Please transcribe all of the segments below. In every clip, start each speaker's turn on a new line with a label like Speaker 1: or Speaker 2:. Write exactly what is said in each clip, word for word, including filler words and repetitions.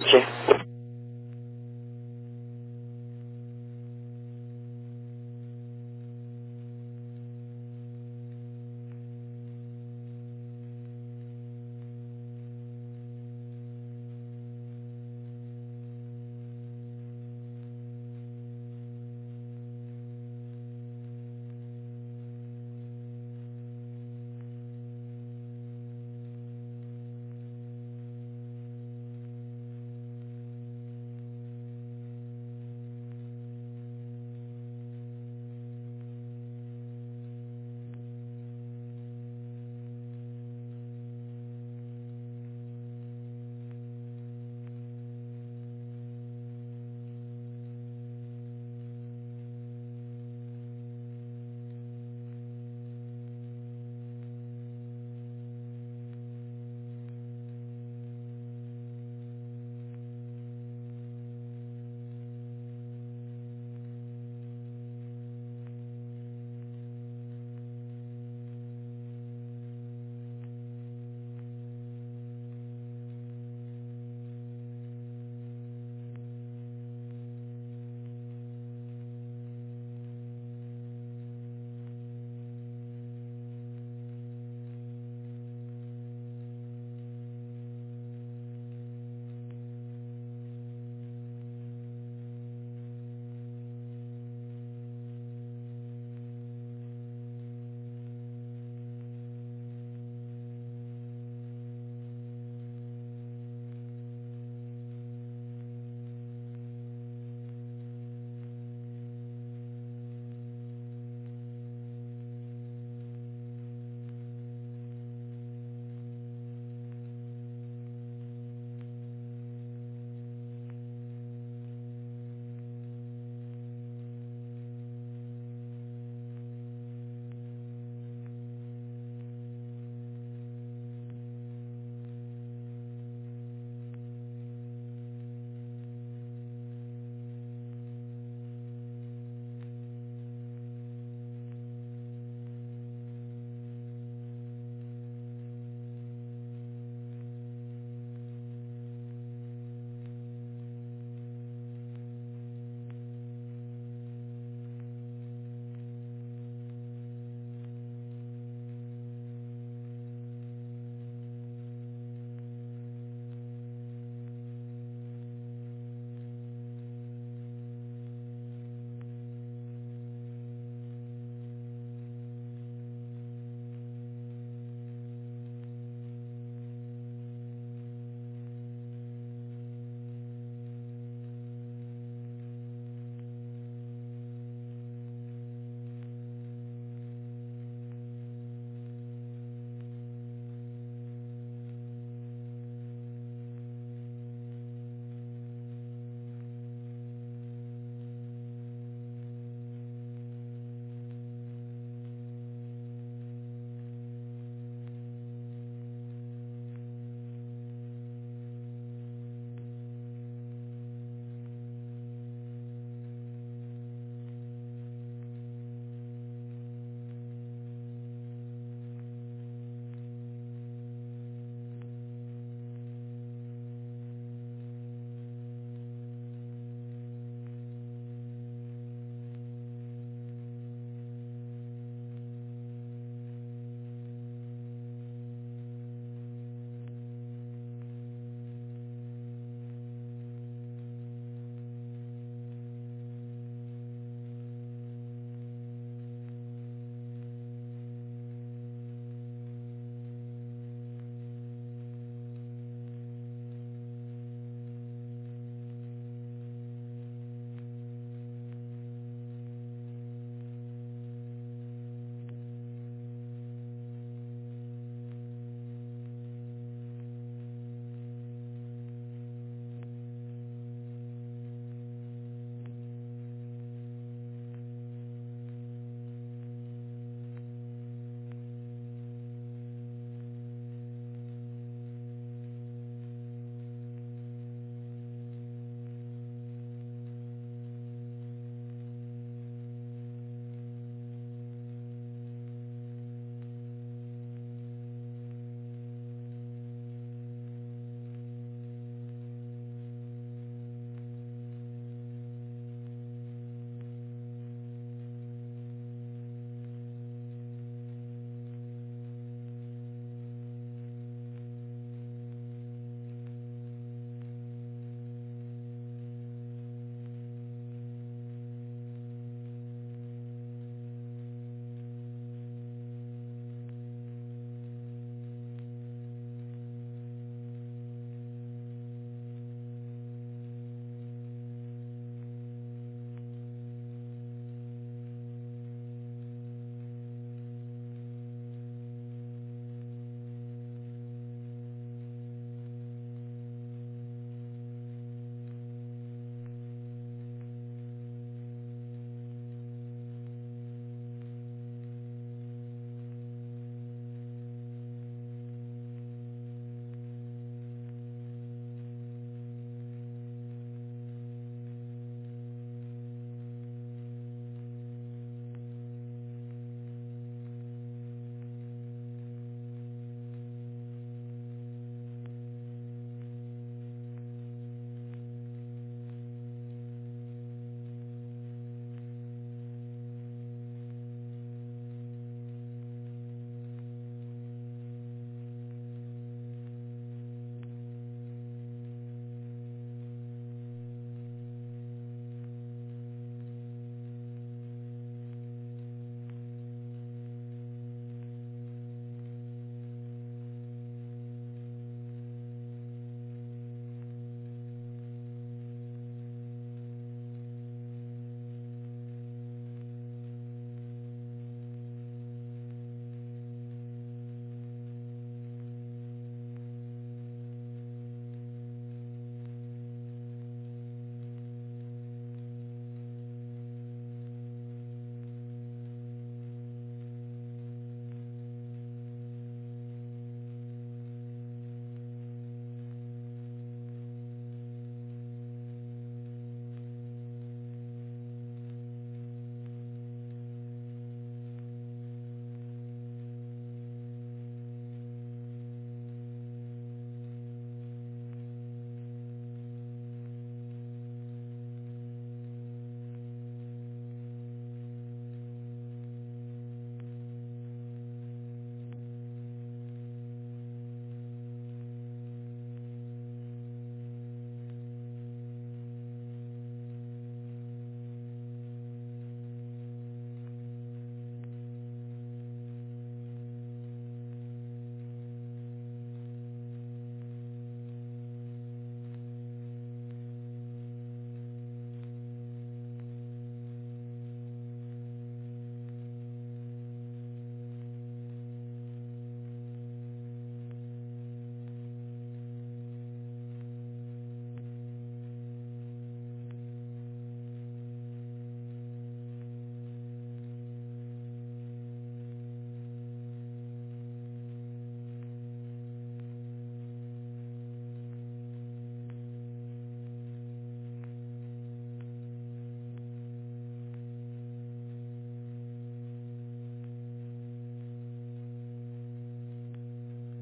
Speaker 1: Sí.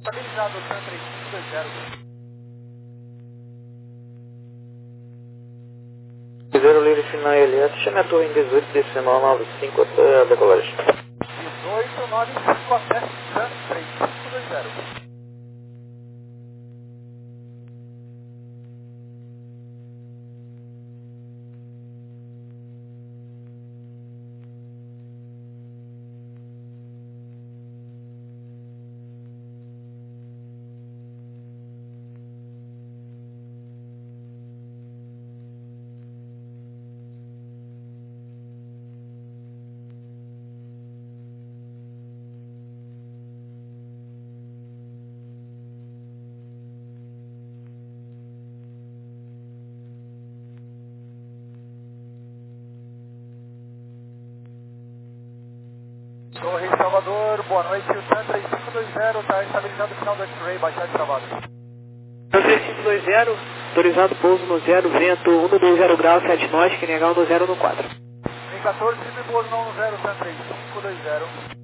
Speaker 1: estabilizado, Sun três cinco dois zero.
Speaker 2: Zero Lily Final Elias, chame a torre em dezoito decimal nove cinco até a decolagem.
Speaker 1: dezoito nove cinco até Sun três cinco dois zero. Torre Salvador, boa noite, o Sun três cinco dois zero está estabilizado no final do X-Ray, baixar de travado.
Speaker 2: Sun três cinco dois zero, autorizado pouso no zero, vento um dois zero graus, sete nós, que negar um zero no quatro.
Speaker 1: Em quatorze, sempre pouso no zero, Sun três cinco dois zero.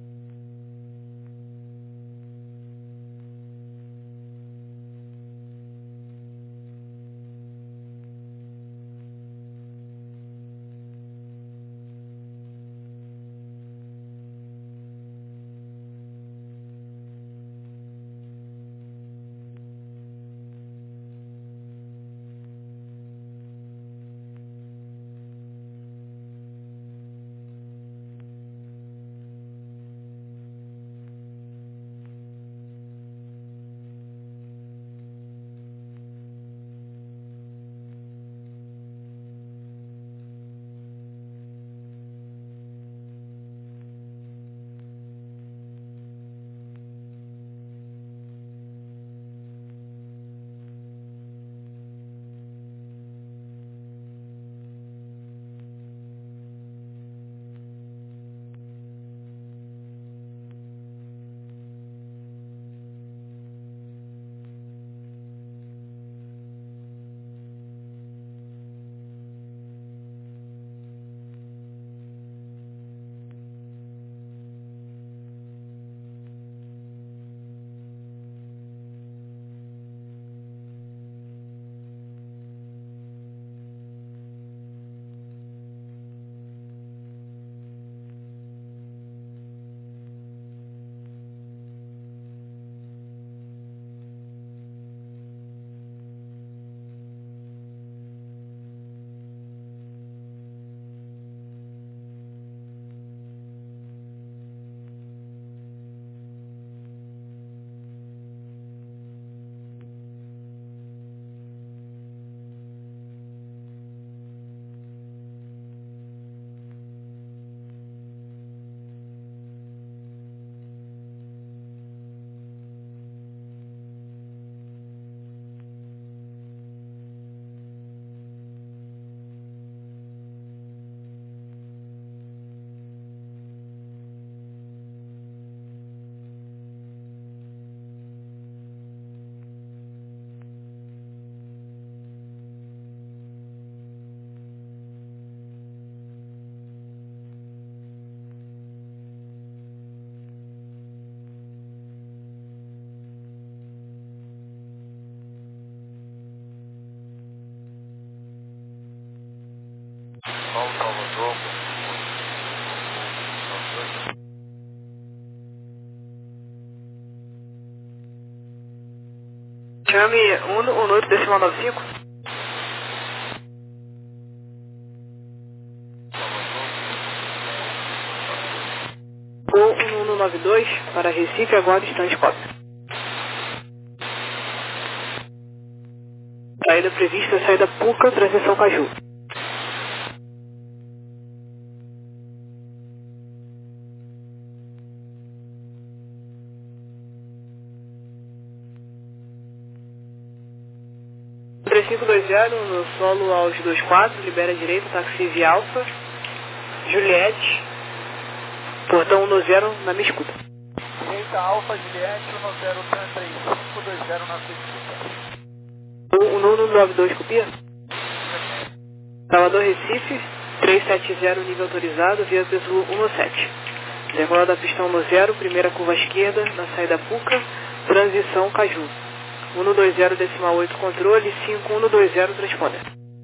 Speaker 3: Paulo Salvador,
Speaker 2: Chame um oito decimal nove cinco. Ou um um nove dois para Recife, agora distante quatro. Saída prevista, saída Puca, transição Caju. três cinco dois zero, no solo aos dois quatro, libera direito, táxi via Alfa, Juliette, portão um zero na minha escuta.
Speaker 1: Direita Alfa, Juliette, um zero, Sun três cinco dois zero na sua escuta.
Speaker 2: um um nove dois, copia? Salvador Recife, trezentos e setenta, nível autorizado, via Pesu um sete. Decola da pista um zero, primeira curva à esquerda, na saída Puca, transição Caju. um dois zero decimal oito controle, cinco um dois zero transponder.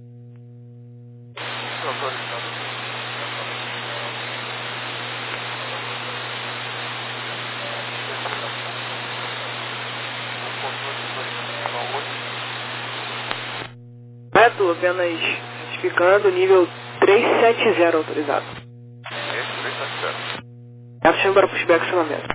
Speaker 2: Correto, apenas retificando, nível trezentos e setenta autorizado.
Speaker 3: trezentos e setenta.
Speaker 2: Essa chama para pushback acionamento.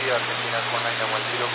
Speaker 1: Argentina one nine one zero.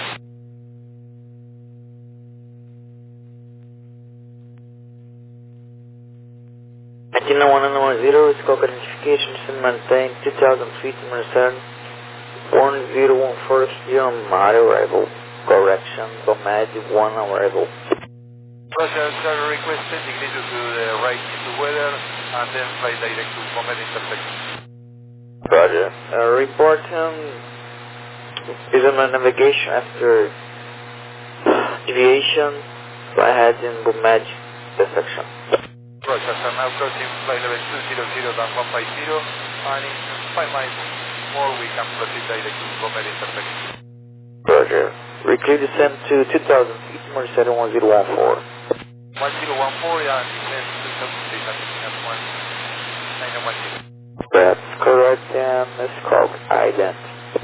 Speaker 4: Argentina one nine one zero, scope identification, should maintain two thousand feet from return, one zero one first, zero mile arrival, correction, Bomad one arrival.
Speaker 1: Roger, sir, requested ignite to the right into weather and then fly direct to Bomad intersection.
Speaker 4: Roger. Uh, report um, is on my navigation after deviation, fly ahead in Bomad intersection.
Speaker 1: Roger, sir, now crossing flight level two zero zero down one five zero, and in five miles more we can proceed direct to Bomad intersection.
Speaker 4: Roger. Reclear descent to two thousand feet, Mercedes one zero one four.
Speaker 1: one zero one four and descend two thousand feet at one nine one zero.
Speaker 4: That's correct, and scope ident.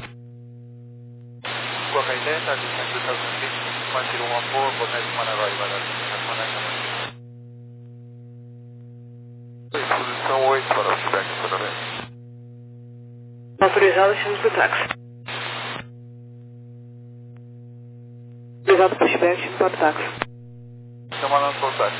Speaker 1: Squawk ident and descend two thousand feet, one zero one four, Bomad one arrival at one nine one zero. Posição oito para o feedback, totalmente.
Speaker 2: Autorizado, estamos pro táxi. Autorizado para o feedback, estamos para o táxi.
Speaker 1: Estamos mandando para o táxi.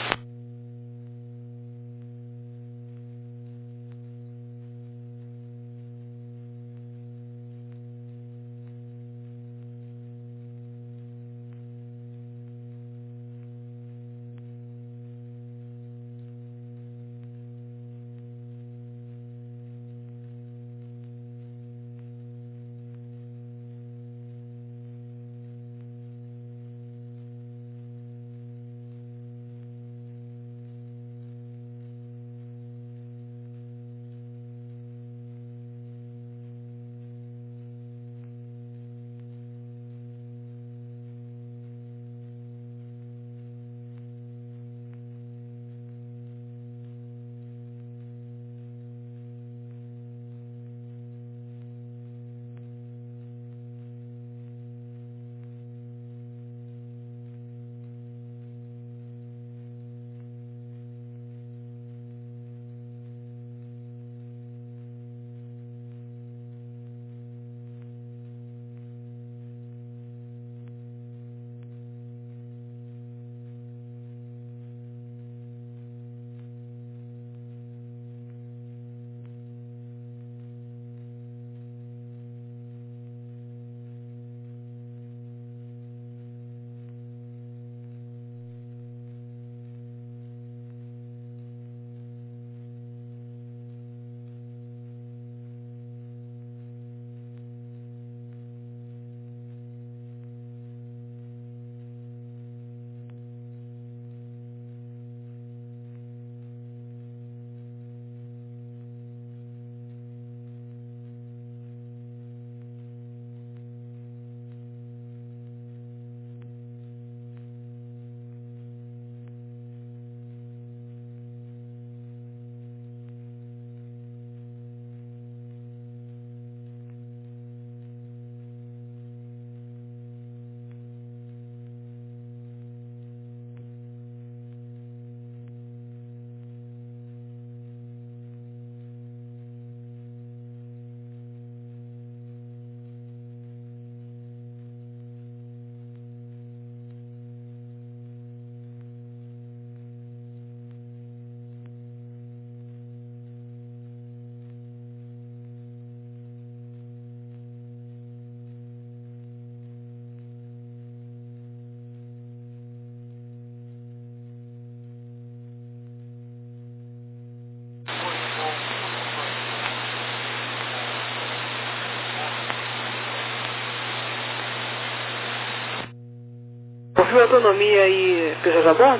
Speaker 2: Confirma a autonomia e pessoas a bordo?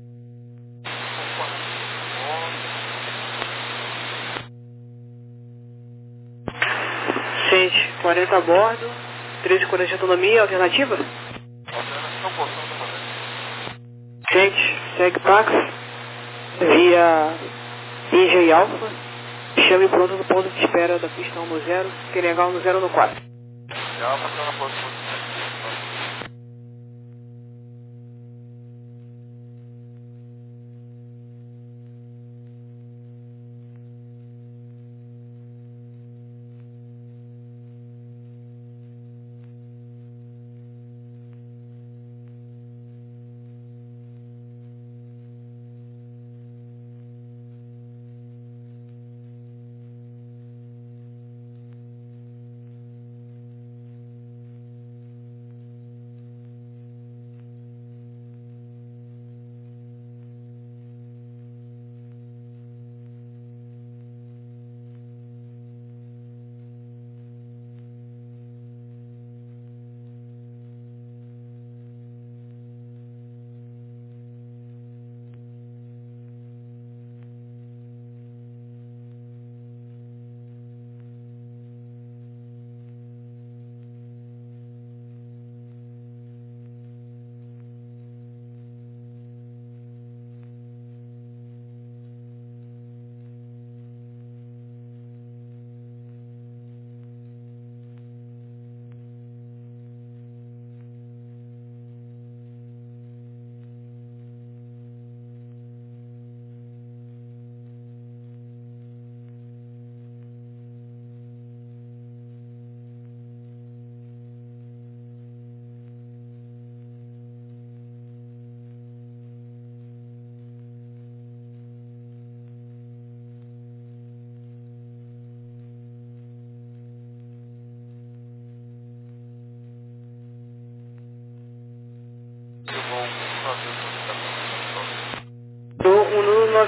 Speaker 2: cento e quarenta a bordo, trezentos e quarenta de autonomia, alternativa?
Speaker 1: Alternação possível.
Speaker 2: Gente, segue táxi, via I G Alfa, chame pronto no ponto de espera da pista um no zero, Querengal no zero no quatro.
Speaker 1: Já passou na posição.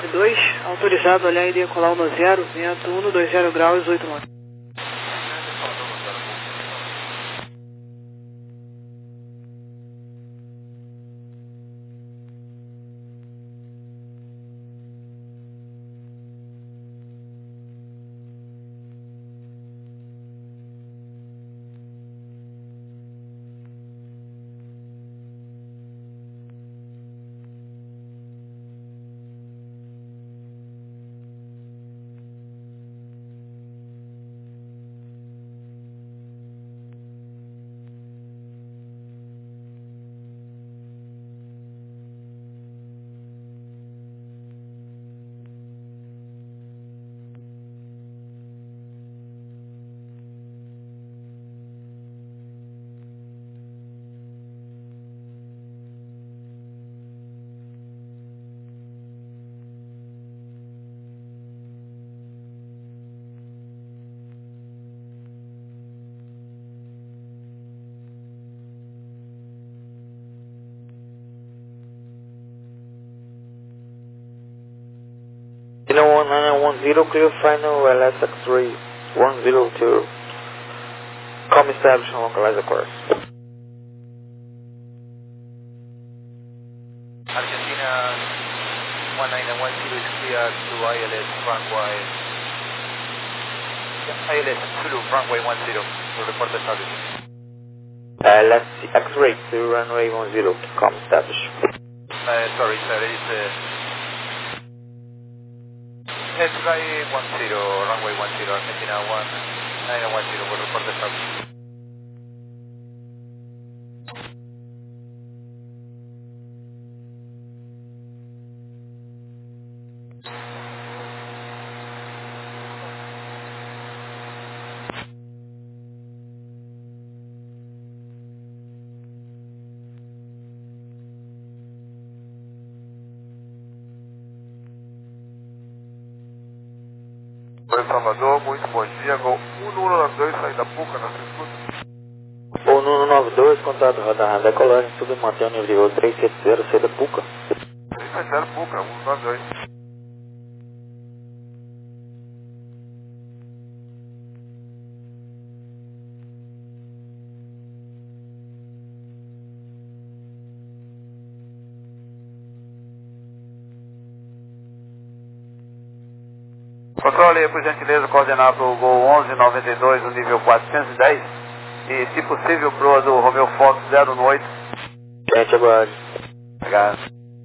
Speaker 2: dois, autorizado a olhar e decolar no zero, vento um dois zero graus, oito nove.
Speaker 4: Kilo one nine one zero, clear final L S X-ray one zero two. Com establish and localize the course.
Speaker 1: Argentina one nine one zero is clear to I L S runway. I L S Zulu runway one zero. Will report established.
Speaker 4: L S X-ray to runway one zero. Com establish.
Speaker 1: Uh, sorry, sir. It's uh, X-ray one zero, runway one zero, Argentina one nine one zero. Will report established.
Speaker 3: Oi, Salvador, muito bom dia. Gol um um nove dois, sai da Puca, na sua escuta.
Speaker 4: um um nove dois, contato rodar decolagem, submanter o nível de voo três sete zero, C da Puca.
Speaker 3: três sete zero Puca, um um nove dois.
Speaker 5: Controle, por gentileza, coordenar para o Gol onze noventa e dois, no nível quatrocentos e dez. E, se possível, para o do Romeo Fox zero um oito.
Speaker 4: Gente, aguarde.
Speaker 5: Obrigado.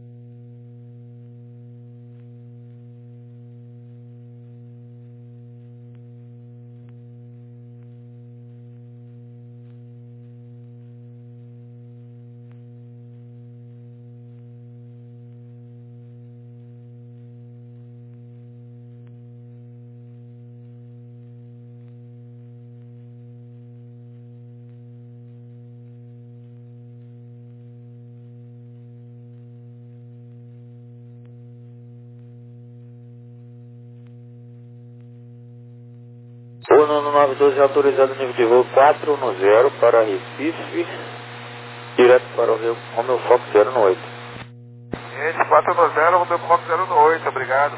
Speaker 4: um um nove dois é autorizado nível de voo quatro um zero para Recife, direto para o Rio Romeo Fox zero um oito.
Speaker 3: Gente, quatro um zero, Romeo Fox zero um oito, obrigado.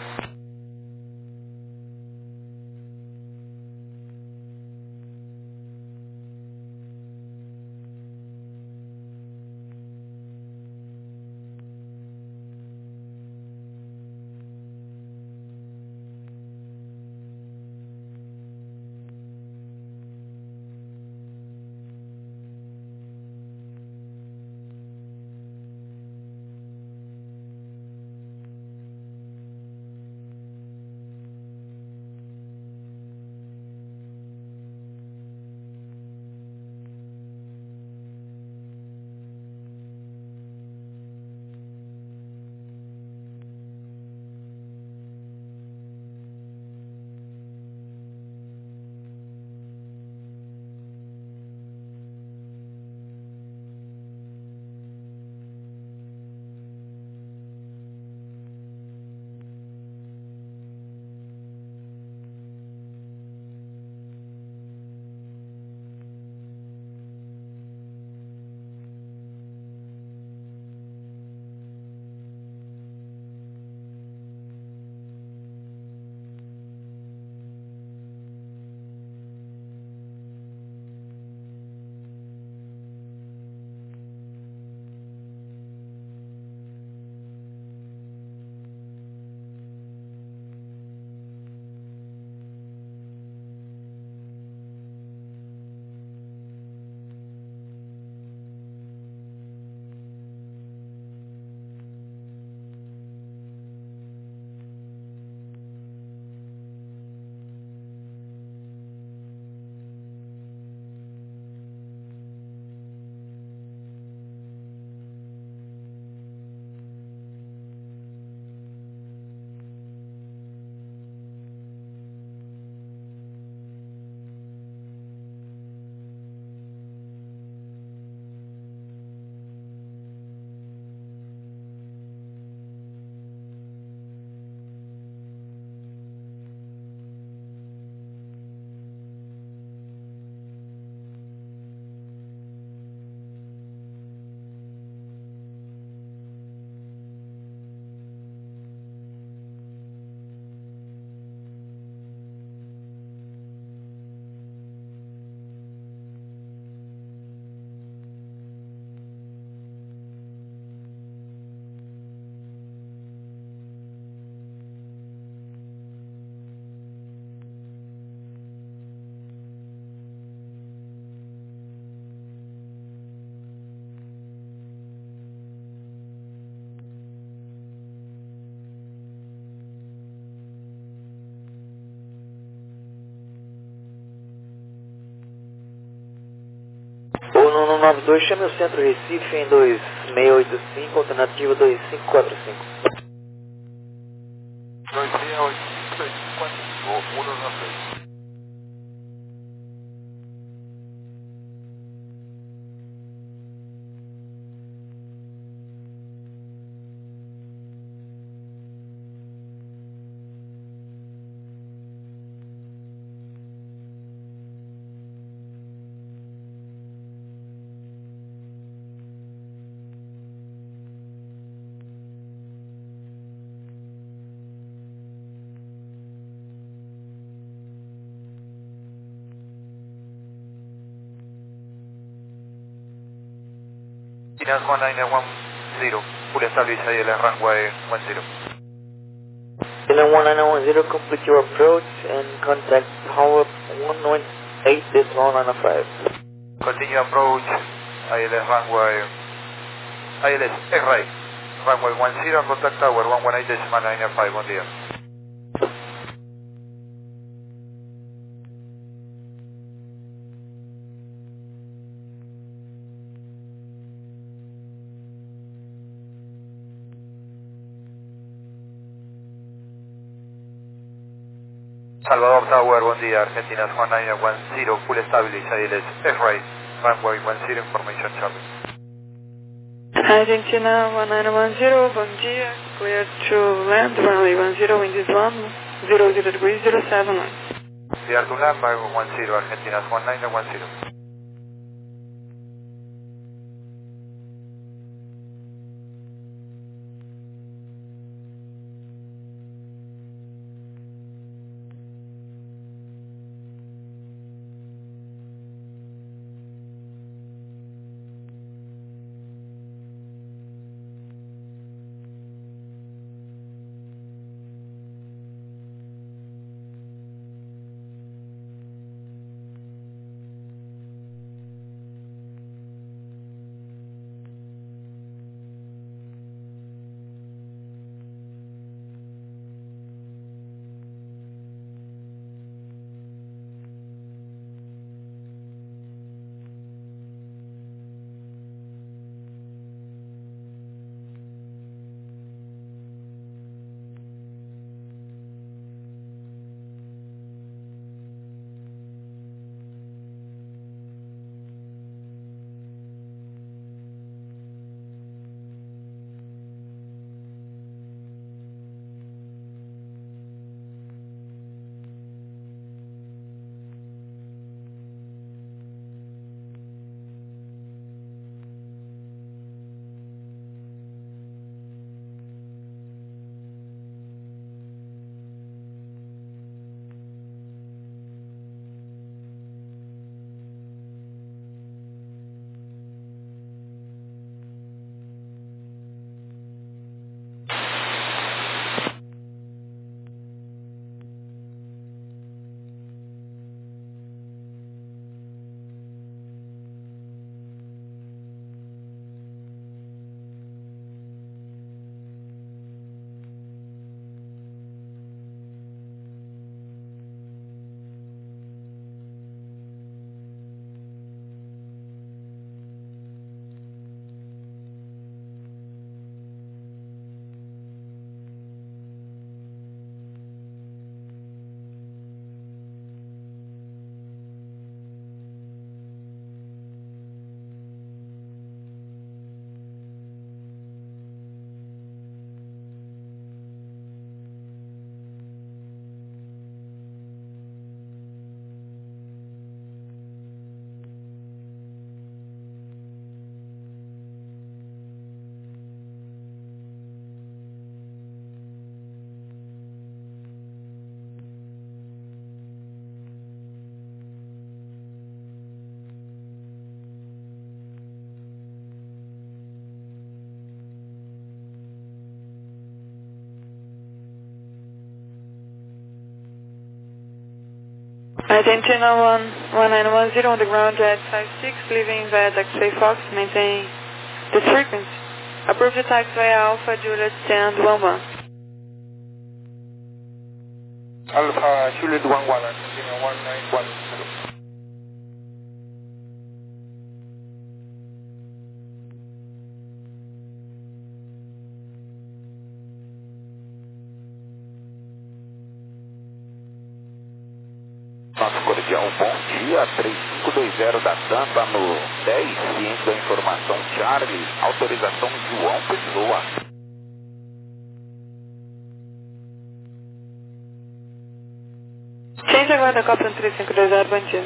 Speaker 4: dois, chame o centro Recife em dois seis oito cinco, alternativa dois cinco quatro cinco.
Speaker 3: dois seis oito cinco, dois cinco quatro cinco, uno dos dois.
Speaker 1: Argentinas one nine one zero, full establish I L S runway one zero.
Speaker 4: China one nine one zero, complete your approach and contact power one nine eight decimal nine five.
Speaker 1: Continue approach I L S runway, I L S X-ray, runway one zero, contact tower one one eight decimal nine five, buen día. Salvador Tower, buen día, Argentinas one nine one zero, full established, I L S X-ray, runway one zero, information service.
Speaker 2: Argentina one nine one zero, bom dia, clear to land, runway one zero, wind is one, zero zero degrees, zero seven nine.
Speaker 1: Clear to land, runway one zero, Argentinas one nine one zero.
Speaker 2: Argentina one nine one zero on the ground at five six, leaving via taxiway Fox, maintain this frequency. Approve the taxiway Alpha Juliet stand one one.
Speaker 1: Alpha Juliet one one, Argentina one nine one zero.
Speaker 6: Mundial, bom dia, três cinco dois zero da Tampa no dez, ciente da informação Charlie, autorização João Pessoa.
Speaker 2: Change agora da Copa no três cinco dois zero, bom dia.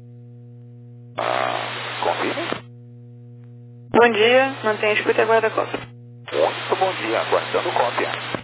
Speaker 6: Ah, confirme?
Speaker 2: Bom dia, mantenha a escuta e aguarda a Copa.
Speaker 6: Muito bom dia, aguardando cópia.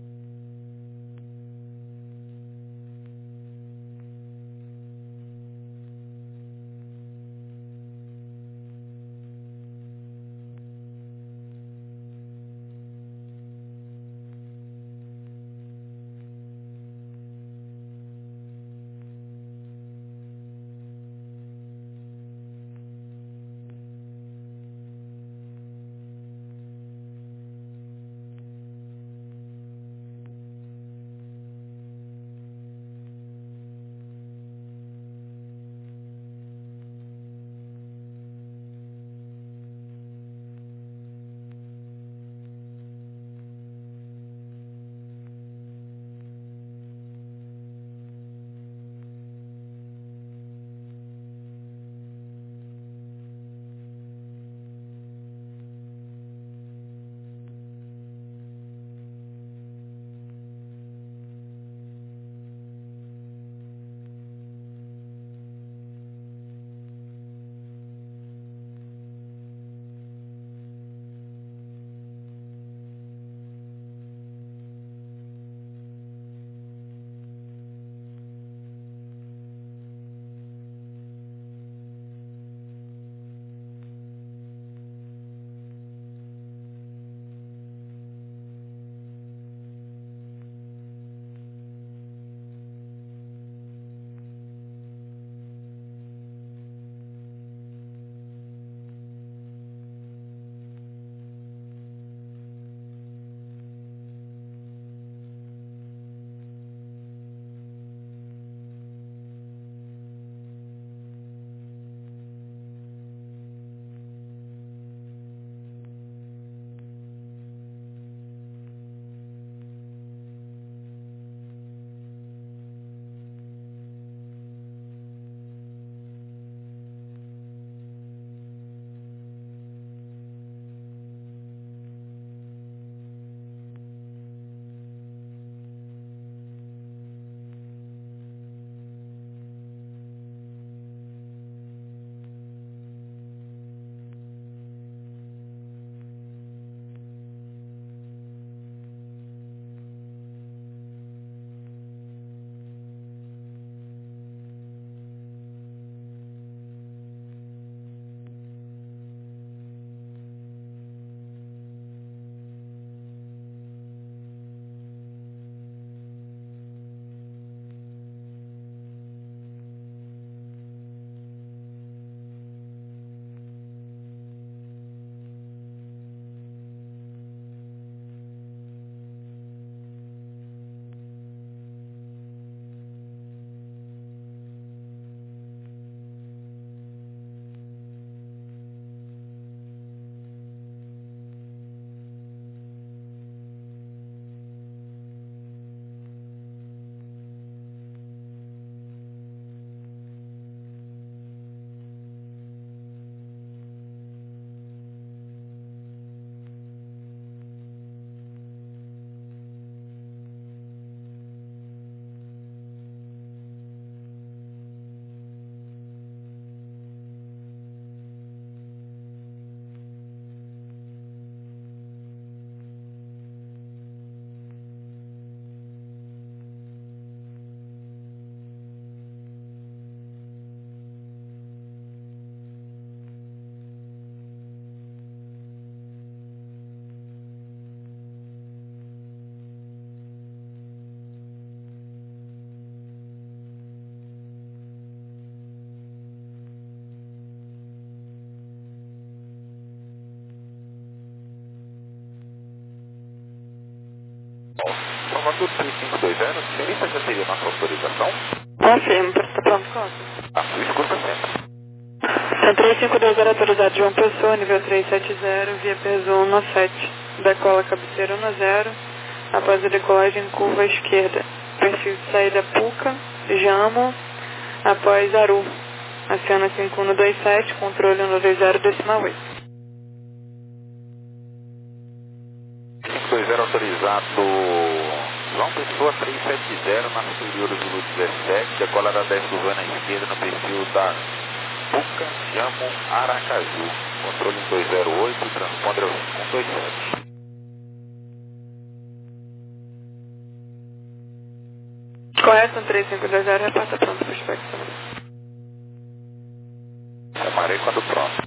Speaker 6: Salvador três cinco dois zero, senhorita, já teria nossa autorização?
Speaker 2: Confirmo, está pronto, Copa.
Speaker 6: A sua escuta sempre.
Speaker 2: três cinco dois zero autorizado João Pessoa, nível trezentos e setenta, via peso um sete. Decola cabeceira um zero, após a decolagem curva à esquerda. Perfil de saída Puca, Jamo, Após Aru. Aciona cinco um dois sete, controle um dois zero, decimal oito.
Speaker 6: cinco dois zero autorizado. João Pessoa trezentos e setenta na superior Zulu dezessete, decolará dez curva na esquerda no perfil da Puca, Jamo, Aracaju. Controle um dois zero oito, transponder ao cinco um dois sete.
Speaker 2: Correto, um três cinco dois zero, repassa pronto para o espectro.
Speaker 6: Chamarei quando pronto.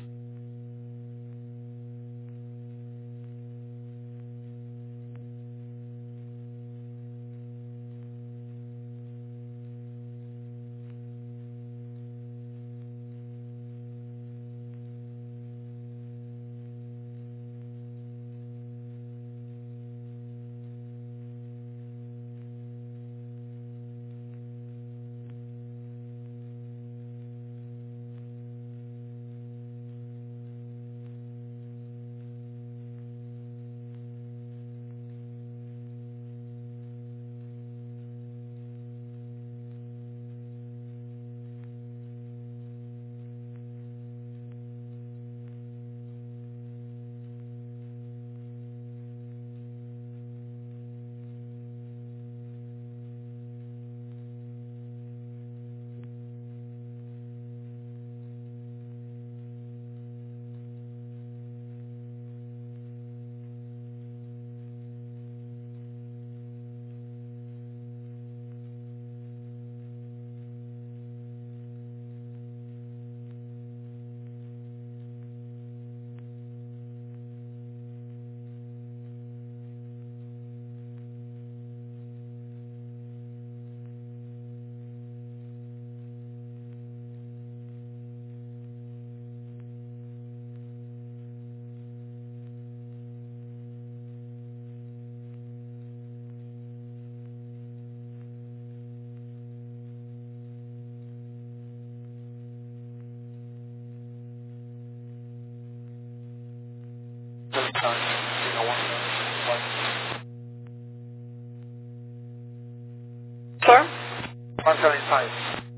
Speaker 2: Sir?
Speaker 1: one seventy-five.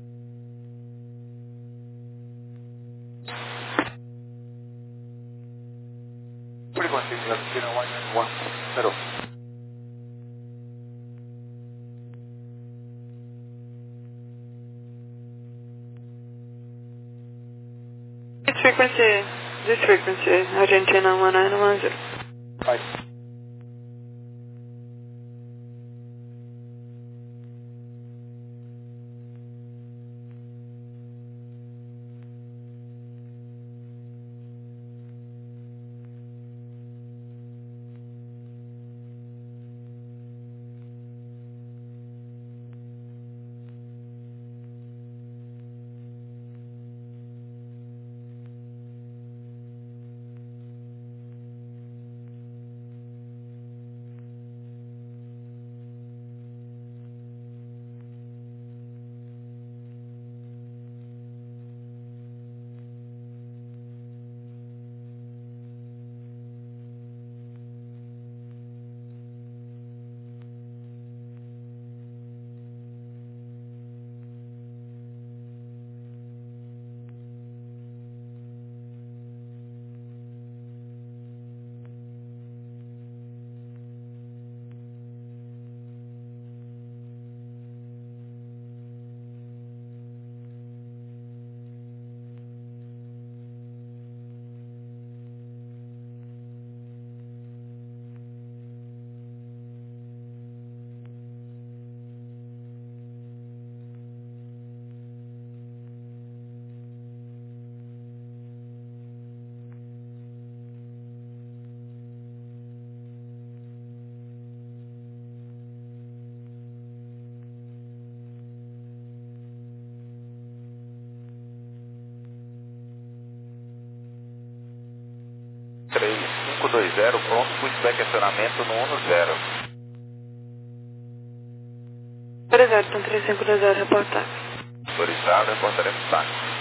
Speaker 1: Frequency, zero one one zero.
Speaker 2: This frequency, this frequency, Argentina one nine one zero.
Speaker 1: Right.
Speaker 6: três cinco dois zero, pronto para o inspecionamento no um zero.
Speaker 2: Autorizado, três cinco dois zero, reportar.
Speaker 6: Autorizado, reportaremos táxi.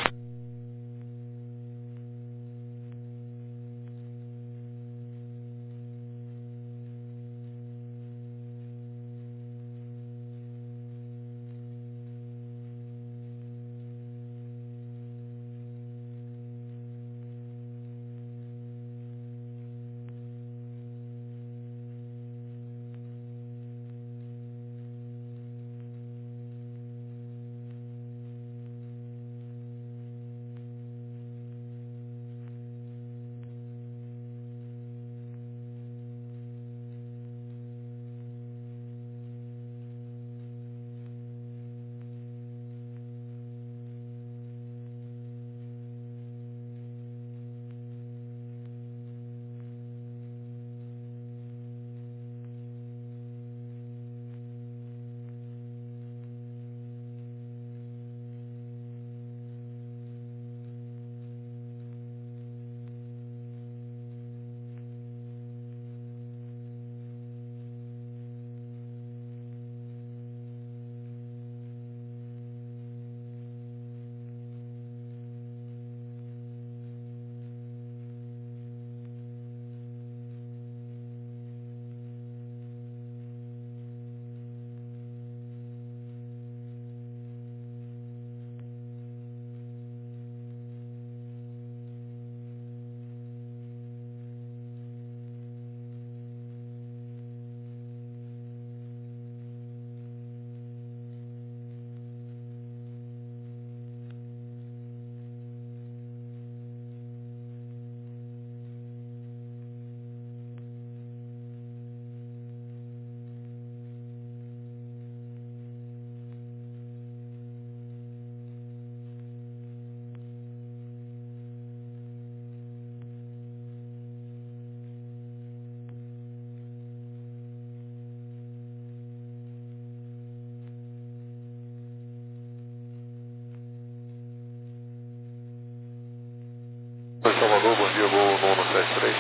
Speaker 3: dia, Gol nono sete três.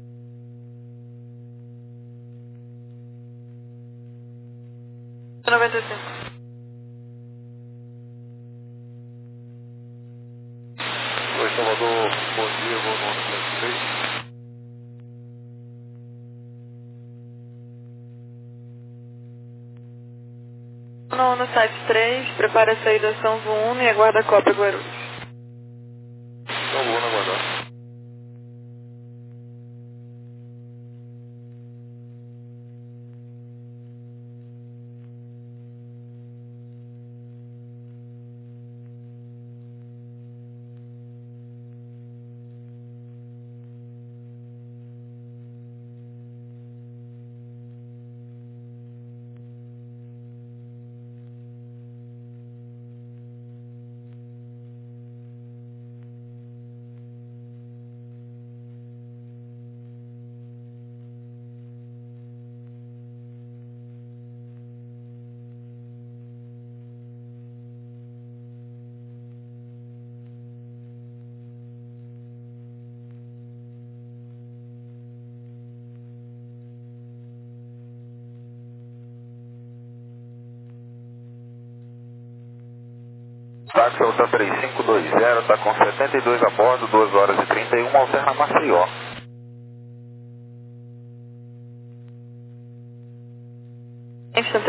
Speaker 2: noventa e cinco.
Speaker 3: Oi, Salvador, bom dia, Gol nono sete três.
Speaker 2: Nono sete três, prepara a saída São João e aguarda a Copa Guarulhos.
Speaker 3: Então vou aguardar.
Speaker 6: Táxi Alta três cinco dois zero, está com setenta e dois a bordo, duas horas e trinta e um, alterna Maceió.